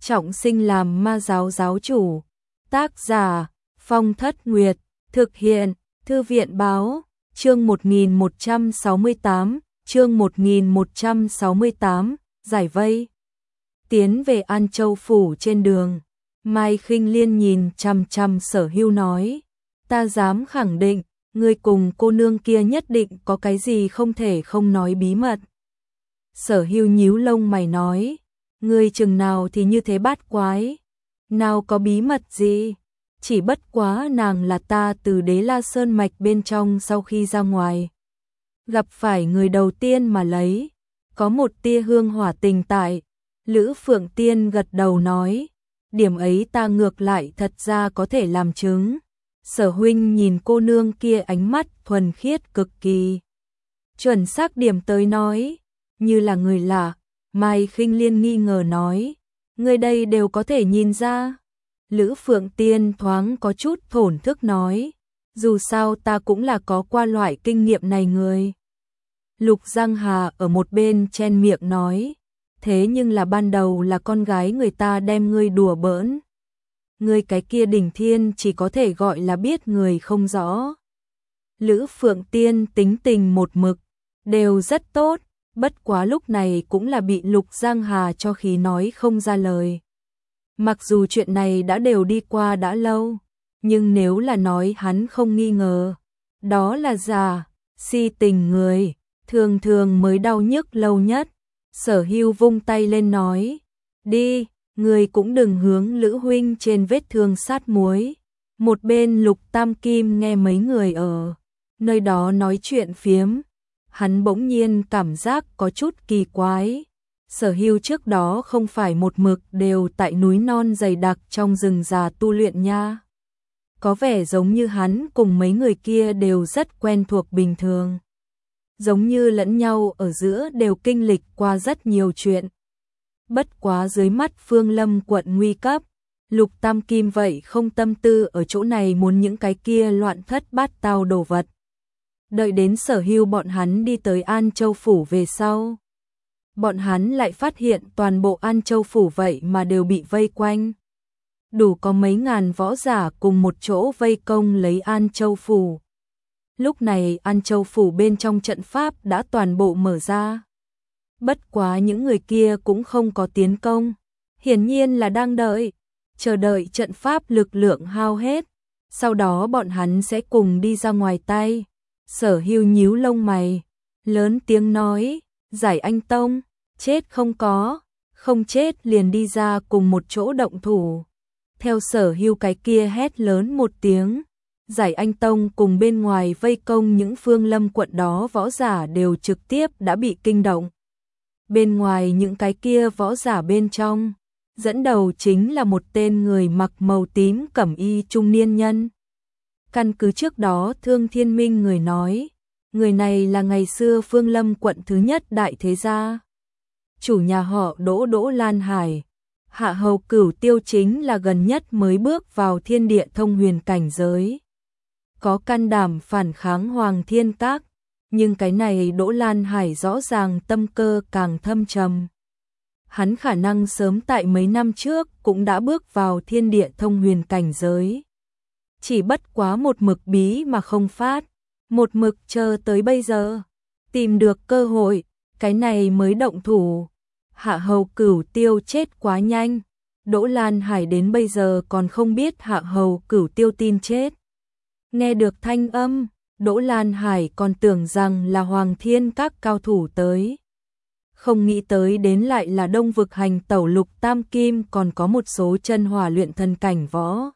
trọng sinh làm ma giáo giáo chủ. Tác giả Phong Thất Nguyệt. Thực hiện Thư viện Báo. Chương 1168. Chương 1168. Giải vây. Tiến về An Châu phủ trên đường, Mai Khinh Liên nhìn chằm chằm Sở Hưu nói, ta dám khẳng định, ngươi cùng cô nương kia nhất định có cái gì không thể không nói bí mật. Sở Hưu nhíu lông mày nói, ngươi chừng nào thì như thế bát quái, nào có bí mật gì, chỉ bất quá nàng là ta từ Đế La Sơn mạch bên trong sau khi ra ngoài, gặp phải người đầu tiên mà lấy, có một tia hương hỏa tình tại. Lữ Phượng Tiên gật đầu nói, điểm ấy ta ngược lại thật ra có thể làm chứng. Sở huynh nhìn cô nương kia ánh mắt thuần khiết cực kỳ. Chuẩn xác điểm tới nói, như là người lạ. Mai Khinh Liên nghi ngờ nói, người đây đều có thể nhìn ra. Lữ Phượng Tiên thoáng có chút thổn thức nói, dù sao ta cũng là có qua loại kinh nghiệm này người. Lục Giang Hà ở một bên chen miệng nói, thế nhưng là ban đầu là con gái người ta đem ngươi đùa bỡn. Ngươi cái kia Đỉnh Thiên chỉ có thể gọi là biết người không rõ. Lữ Phượng Tiên tính tình một mực, đều rất tốt, bất quá lúc này cũng là bị Lục Giang Hà cho khí nói không ra lời. Mặc dù chuyện này đã đều đi qua đã lâu, nhưng nếu là nói hắn không nghi ngờ, đó là giả, si tình người, thường thường mới đau nhức lâu nhất. Sở Hưu vung tay lên nói, đi, người cũng đừng hướng Lữ huynh trên vết thương sát muối. Một bên Lục Tam Kim nghe mấy người ở nơi đó nói chuyện phiếm, hắn bỗng nhiên cảm giác có chút kỳ quái. Sở Hưu trước đó không phải một mực đều tại núi non dày đặc trong rừng già tu luyện nha. Có vẻ giống như hắn cùng mấy người kia đều rất quen thuộc bình thường. Giống như lẫn nhau ở giữa đều kinh lịch qua rất nhiều chuyện. Bất quá dưới mắt Phương Lâm quận nguy cấp, Lục Tam Kim vậy không tâm tư ở chỗ này muốn những cái kia loạn thất bát tao đồ vật. Đợi đến Sở Hưu bọn hắn đi tới An Châu phủ về sau, bọn hắn lại phát hiện toàn bộ An Châu phủ vậy mà đều bị vây quanh. Đủ có mấy ngàn võ giả cùng một chỗ vây công lấy An Châu phủ. Lúc này An Châu phủ bên trong trận pháp đã toàn bộ mở ra. Bất quá những người kia cũng không có tiến công, hiển nhiên là đang chờ đợi trận pháp lực lượng hao hết, sau đó bọn hắn sẽ cùng đi ra ngoài tay. Sở Hưu nhíu lông mày, lớn tiếng nói, Giải Anh Tông, chết không có, không chết liền đi ra cùng một chỗ động thủ. Theo Sở Hưu cái kia hét lớn một tiếng, Giải Anh Tông cùng bên ngoài vây công những Phương Lâm quận đó võ giả đều trực tiếp đã bị kinh động. Bên ngoài những cái kia võ giả bên trong, dẫn đầu chính là một tên người mặc màu tím cẩm y trung niên nhân. Căn cứ trước đó Thương Thiên Minh người nói, người này là ngày xưa Phương Lâm quận thứ nhất đại thế gia. Chủ nhà họ Đỗ Lan Hải, hạ hầu Cửu Tiêu chính là gần nhất mới bước vào thiên địa thông huyền cảnh giới. Có can đảm phản kháng Hoàng Thiên Các, nhưng cái này Đỗ Lan Hải rõ ràng tâm cơ càng thâm trầm. Hắn khả năng sớm tại mấy năm trước cũng đã bước vào thiên địa thông huyền cảnh giới. Chỉ bất quá một mực bí mà không phát, một mực chờ tới bây giờ, tìm được cơ hội, cái này mới động thủ. Hạ hầu Cửu Tiêu chết quá nhanh, Đỗ Lan Hải đến bây giờ còn không biết Hạ hầu Cửu Tiêu tin chết. Nghe được thanh âm, Đỗ Lan Hải còn tưởng rằng là Hoàng Thiên Các cao thủ tới. Không nghĩ tới đến lại là Đông Vực hành tẩu Lục Tam Kim còn có một số chân hỏa luyện thần cảnh võ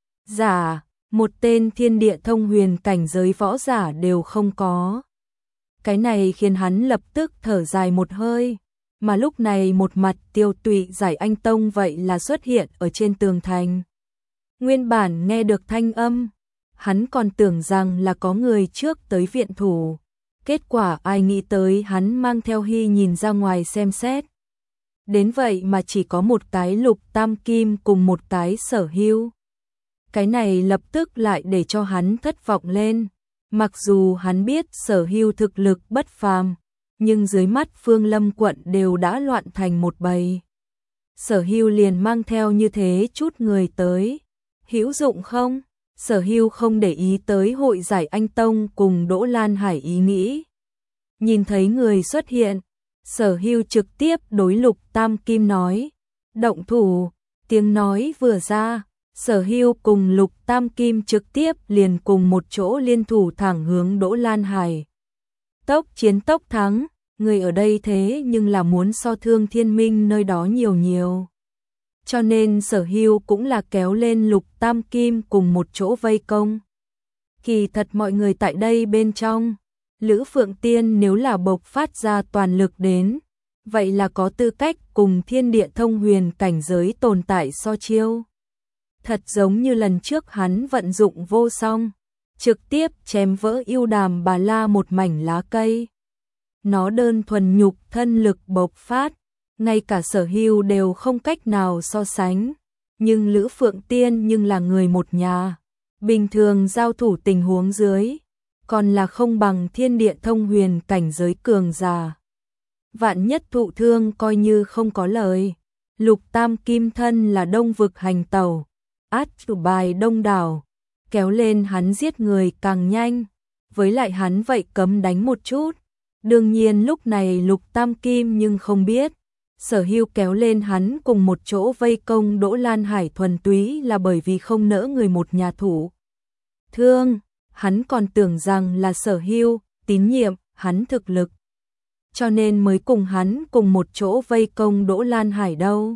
giả, một tên thiên địa thông huyền cảnh giới võ giả đều không có. Cái này khiến hắn lập tức thở dài một hơi, mà lúc này một mặt tiêu tụy Giải Anh Tông vậy là xuất hiện ở trên tường thành. Nguyên bản nghe được thanh âm, hắn còn tưởng rằng là có người trước tới viện thủ. Kết quả ai nghĩ tới hắn mang theo Hy nhìn ra ngoài xem xét. Đến vậy mà chỉ có một cái Lục Tam Kim cùng một cái Sở Hưu. Cái này lập tức lại để cho hắn thất vọng lên. Mặc dù hắn biết Sở Hưu thực lực bất phàm, nhưng dưới mắt Phương Lâm quận đều đã loạn thành một bầy. Sở Hưu liền mang theo như thế chút người tới. Hữu dụng không? Sở Hưu không để ý tới hội giải anh Tông cùng Đỗ Lan Hải ý nghĩ. Nhìn thấy người xuất hiện, Sở Hưu trực tiếp đối Lục Tam Kim nói. Động thủ, tiếng nói vừa ra, Sở Hưu cùng Lục Tam Kim trực tiếp liền cùng một chỗ liên thủ thẳng hướng Đỗ Lan Hải. Tốc chiến tốc thắng, người ở đây thế nhưng là muốn so Thương Thiên Minh nơi đó nhiều. Cho nên Sở Hưu cũng là kéo lên Lục Tam Kim cùng một chỗ vây công. Kỳ thật mọi người tại đây bên trong, Lữ Phượng Tiên nếu là bộc phát ra toàn lực đến, vậy là có tư cách cùng thiên địa thông huyền cảnh giới tồn tại so chiêu. Thật giống như lần trước hắn vận dụng vô song, trực tiếp chém vỡ yêu đàm bà la một mảnh lá cây. Nó đơn thuần nhục thân lực bộc phát, ngay cả Sở Hưu đều không cách nào so sánh. Nhưng Lữ Phượng Tiên nhưng là người một nhà, bình thường giao thủ tình huống dưới, còn là không bằng thiên địa thông huyền cảnh giới cường giả. Vạn nhất thụ thương coi như không có lời. Lục Tam Kim thân là đông vực hành tẩu, át chủ bài đông đảo, kéo lên hắn giết người càng nhanh, với lại hắn vậy cấm đánh một chút. Đương nhiên lúc này Lục Tam Kim nhưng không biết, Sở Hưu kéo lên hắn cùng một chỗ vây công Đỗ Lan Hải thuần túy là bởi vì không nỡ người một nhà thủ thương, hắn còn tưởng rằng là Sở Hưu tín nhiệm hắn thực lực, cho nên mới cùng hắn cùng một chỗ vây công Đỗ Lan Hải đâu.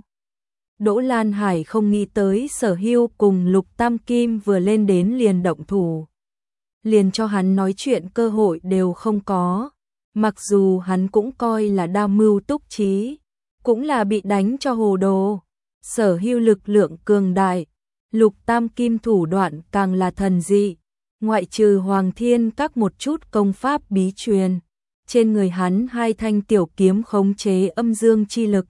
Đỗ Lan Hải không nghĩ tới Sở Hưu cùng Lục Tam Kim vừa lên đến liền động thủ, liền cho hắn nói chuyện cơ hội đều không có. Mặc dù hắn cũng coi là đa mưu túc trí, cũng là bị đánh cho hồ đồ. Sở Hưu lực lượng cường đại, Lục Tam Kim thủ đoạn càng là thần dị, ngoại trừ Hoàng Thiên các một chút công pháp bí truyền, trên người hắn hai thanh tiểu kiếm khống chế âm dương chi lực.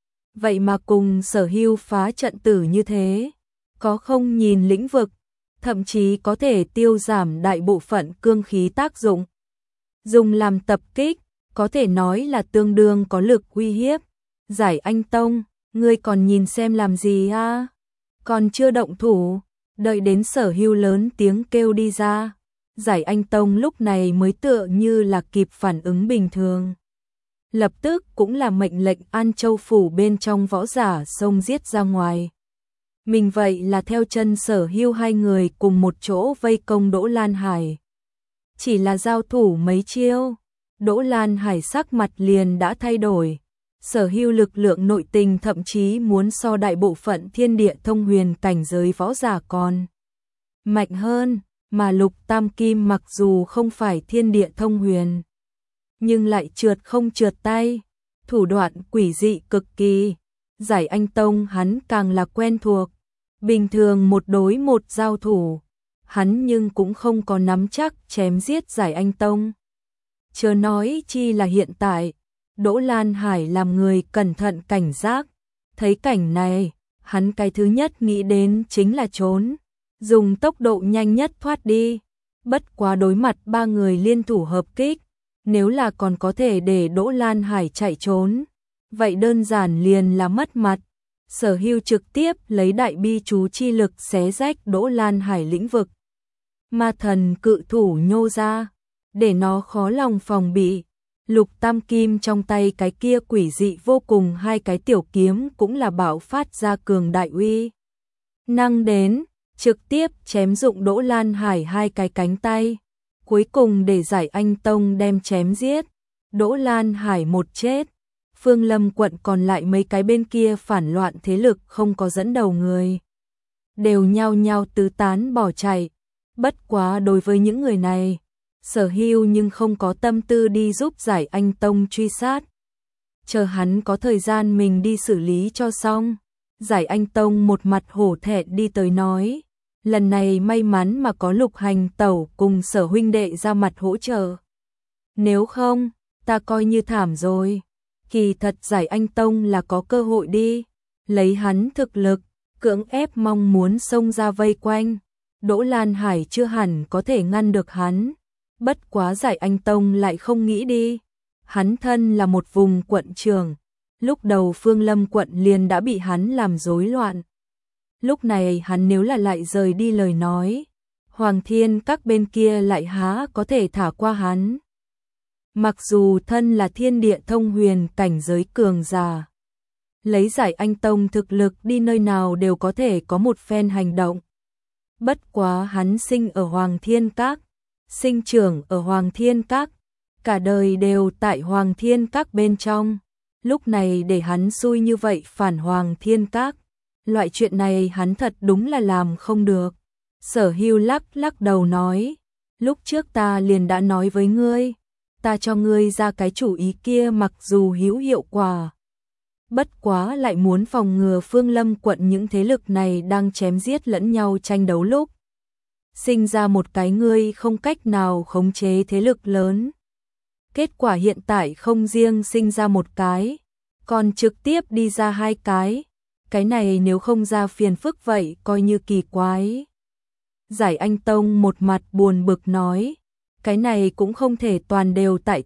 Vậy mà cùng Sở Hưu phá trận tử như thế, có không nhìn lĩnh vực, thậm chí có thể tiêu giảm đại bộ phận cương khí tác dụng. Dùng làm tập kích, có thể nói là tương đương có lực uy hiếp. Giải Anh Tông, ngươi còn nhìn xem làm gì a? Còn chưa động thủ, đợi đến Sở Hưu lớn tiếng kêu đi ra. Giải Anh Tông lúc này mới tựa như là kịp phản ứng bình thường. Lập tức cũng là mệnh lệnh An Châu phủ bên trong võ giả xông giết ra ngoài. Mình vậy là theo chân Sở Hưu hai người cùng một chỗ vây công Đỗ Lan Hải. Chỉ là giao thủ mấy chiêu, Đỗ Lan Hải sắc mặt liền đã thay đổi. Sở Hưu lực lượng nội tình thậm chí muốn so đại bộ phận thiên địa thông huyền cảnh giới võ giả còn mạnh hơn, mà Lục Tam Kim mặc dù không phải thiên địa thông huyền, nhưng lại trượt không trượt tay, thủ đoạn quỷ dị cực kỳ. Giải Anh Tông hắn càng là quen thuộc, bình thường một đối một giao thủ, hắn nhưng cũng không có nắm chắc chém giết Giải Anh Tông. Chớ nói chi là hiện tại, Đỗ Lan Hải làm người cẩn thận cảnh giác, thấy cảnh này, hắn cái thứ nhất nghĩ đến chính là trốn, dùng tốc độ nhanh nhất thoát đi. Bất quá đối mặt ba người liên thủ hợp kích, nếu là còn có thể để Đỗ Lan Hải chạy trốn, vậy đơn giản liền là mất mặt. Sở Hưu trực tiếp lấy đại bi chú chi lực xé rách Đỗ Lan Hải lĩnh vực. Ma thần cự thủ nhô ra, để nó khó lòng phòng bị. Lục Tam Kim trong tay cái kia quỷ dị vô cùng hai cái tiểu kiếm cũng là bạo phát ra cường đại uy năng đến, trực tiếp chém dụng Đỗ Lan Hải hai cái cánh tay. Cuối cùng để Giải Anh Tông đem chém giết, Đỗ Lan Hải một chết. Phương Lâm quận còn lại mấy cái bên kia phản loạn thế lực không có dẫn đầu người, đều nhao nhao tứ tán bỏ chạy. Bất quá đối với những người này, Sở Hưu nhưng không có tâm tư đi giúp Giải Anh Tông truy sát. Chờ hắn có thời gian mình đi xử lý cho xong. Giải Anh Tông một mặt hổ thẹn đi tới nói, lần này may mắn mà có Lục Hành Tẩu cùng Sở huynh đệ ra mặt hỗ trợ. Nếu không, ta coi như thảm rồi. Kỳ thật Giải Anh Tông là có cơ hội đi, lấy hắn thực lực, cưỡng ép mong muốn xông ra vây quanh. Đỗ Lan Hải chưa hẳn có thể ngăn được hắn. Bất quá Giải Anh Tông lại không nghĩ đi. Hắn thân là một vùng quận trưởng, Lúc đầu Phương Lâm quận liền đã bị hắn làm rối loạn. Lúc này hắn nếu là lại rời đi lời nói, Hoàng Thiên các bên kia lại há có thể thả qua hắn. Mặc dù thân là thiên địa thông huyền cảnh giới cường giả, lấy Giải Anh Tông thực lực đi nơi nào đều có thể có một phen hành động. Bất quá hắn sinh ở Hoàng Thiên Các, sinh trưởng ở Hoàng Thiên Các, cả đời đều tại Hoàng Thiên Các bên trong. Lúc này để hắn xui như vậy phản Hoàng Thiên Các, loại chuyện này hắn thật đúng là làm không được. Sở Hưu lắc lắc đầu nói, lúc trước ta liền đã nói với ngươi, ta cho ngươi ra cái chủ ý kia mặc dù hữu hiệu quả. Bất quá lại muốn phòng ngừa Phương Lâm quận những thế lực này đang chém giết lẫn nhau tranh đấu lúc. Sinh ra một cái ngươi không cách nào khống chế thế lực lớn. Kết quả hiện tại không riêng sinh ra một cái, còn trực tiếp đi ra hai cái. Cái này nếu không ra phiền phức vậy coi như kỳ quái. Giải Anh Tông một mặt buồn bực nói, cái này cũng không thể toàn đều tại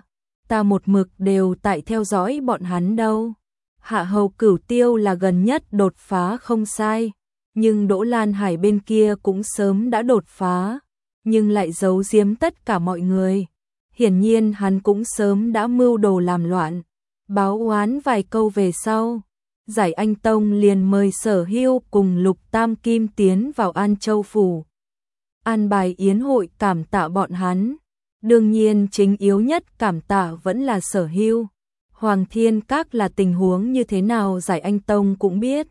ta một mực đều tại theo dõi bọn hắn đâu. Hạ Hầu Cửu Tiêu là gần nhất đột phá không sai, nhưng Đỗ Lan Hải bên kia cũng sớm đã đột phá, nhưng lại giấu giếm tất cả mọi người. Hiển nhiên hắn cũng sớm đã mưu đồ làm loạn. Báo oán vài câu về sau, Giải Anh Tông liền mời Sở Hưu cùng Lục Tam Kim tiến vào An Châu phủ. An bài yến hội cảm tạ bọn hắn. Đương nhiên chính yếu nhất cảm tạ vẫn là Sở Hưu. Hoàng Thiên Các là tình huống như thế nào Giải Anh Tông cũng biết.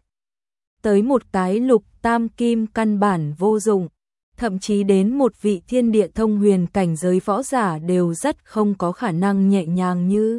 Tới một cái Lục Tam Kim căn bản vô dụng, thậm chí đến một vị thiên địa thông huyền cảnh giới võ giả đều rất không có khả năng nhẹ nhàng như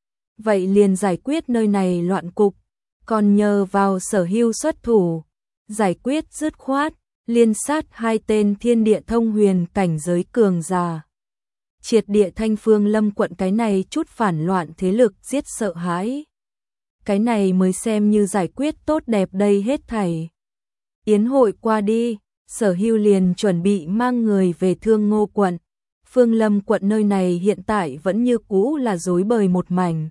vậy liền giải quyết nơi này loạn cục, còn nhờ vào Sở Hưu xuất thủ, giải quyết dứt khoát, liên sát hai tên thiên địa thông huyền cảnh giới cường giả. Triệt địa thanh Phương Lâm quận cái này chút phản loạn thế lực giết sợ hãi. Cái này mới xem như giải quyết tốt đẹp đây hết thảy. Yến hội qua đi, Sở Hưu liền chuẩn bị mang người về Thương Ngô quận. Phương Lâm quận nơi này hiện tại vẫn như cũ là rối bời một mảnh.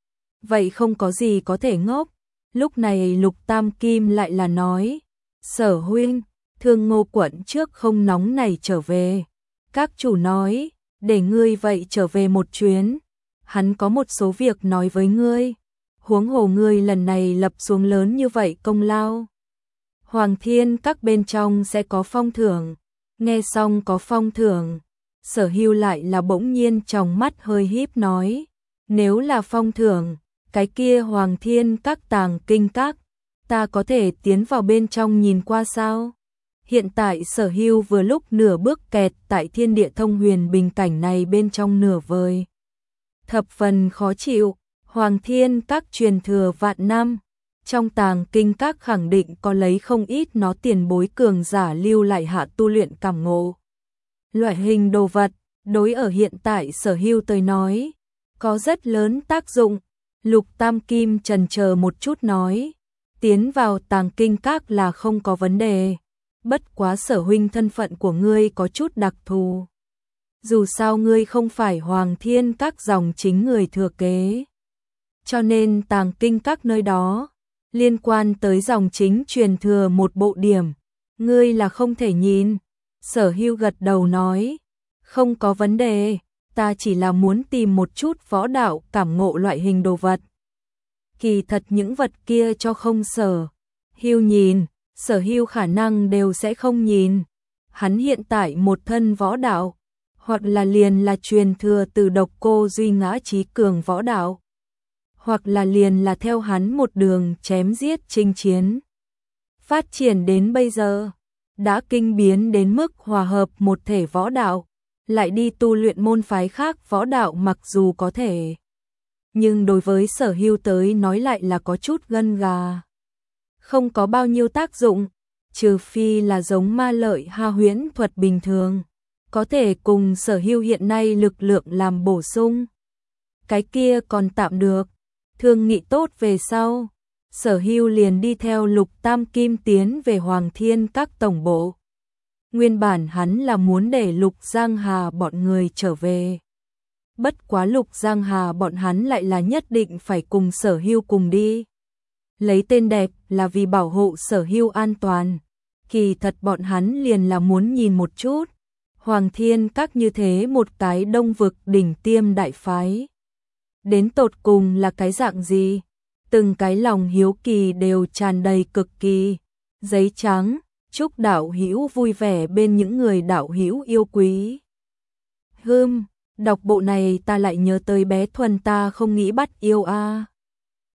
Vậy không có gì có thể ngốc. Lúc này Lục Tam Kim lại là nói, Sở huynh, Thương Ngô quận trước không nóng này trở về. Các chủ nói, để ngươi vậy trở về một chuyến. Hắn có một số việc nói với ngươi. Huống hồ ngươi lần này lập xuống lớn như vậy công lao. Hoàng Thiên các bên trong sẽ có phong thưởng. Nghe xong có phong thưởng, Sở Hưu lại là bỗng nhiên trong mắt hơi híp nói, nếu là phong thưởng, cái kia Hoàng Thiên các tàng kinh các, ta có thể tiến vào bên trong nhìn qua sao? Hiện tại Sở Hưu vừa lúc nửa bước kẹt tại thiên địa thông huyền bình cảnh này bên trong nửa vời. Thập phần khó chịu, Hoàng Thiên các truyền thừa vạn năm, trong tàng kinh các khẳng định có lấy không ít nó tiền bối cường giả lưu lại hạ tu luyện cảm ngộ. Loại hình đồ vật, đối ở hiện tại Sở Hưu tới nói, có rất lớn tác dụng. Lục Tam Kim chần chờ một chút nói, tiến vào tàng kinh các là không có vấn đề. Bất quá Sở huynh thân phận của ngươi có chút đặc thù. Dù sao ngươi không phải Hoàng Thiên các dòng chính người thừa kế. Cho nên tàng kinh các nơi đó, liên quan tới dòng chính truyền thừa một bộ điểm, ngươi là không thể nhìn. Sở Hưu gật đầu nói, không có vấn đề, ta chỉ là muốn tìm một chút võ đạo cảm ngộ loại hình đồ vật. Kỳ thật những vật kia cho không Sở Hưu nhìn, Sở Hưu khả năng đều sẽ không nhìn. Hắn hiện tại một thân võ đạo, hoặc là liền là truyền thừa từ Độc Cô Duy Ngã trí cường võ đạo, hoặc là liền là theo hắn một đường chém giết chinh chiến. Phát triển đến bây giờ, đã kinh biến đến mức hòa hợp một thể võ đạo, lại đi tu luyện môn phái khác võ đạo mặc dù có thể. Nhưng đối với Sở Hưu tới nói lại là có chút gân gà. Không có bao nhiêu tác dụng, trừ phi là giống ma lợi ha huyễn thuật bình thường, có thể cùng Sở Hưu hiện nay lực lượng làm bổ sung. Cái kia còn tạm được, thương nghị tốt về sau, Sở Hưu liền đi theo Lục Tam Kim tiến về Hoàng Thiên các tổng bộ. Nguyên bản hắn là muốn để Lục Giang Hà bọn người trở về. bất quá Lục Giang Hà bọn hắn lại là nhất định phải cùng Sở Hưu cùng đi. Lấy tên đẹp là vì bảo hộ Sở Hưu an toàn, kỳ thật bọn hắn liền là muốn nhìn một chút, Hoàng Thiên Các như thế một cái Đông vực đỉnh tiêm đại phái. Đến tột cùng là cái dạng gì? Từng cái lòng hiếu kỳ đều tràn đầy cực kỳ. Giấy trắng, chúc đạo hữu vui vẻ bên những người đạo hữu yêu quý. Đọc bộ này ta lại nhớ tới bé Thuần ta không nghĩ bắt yêu a.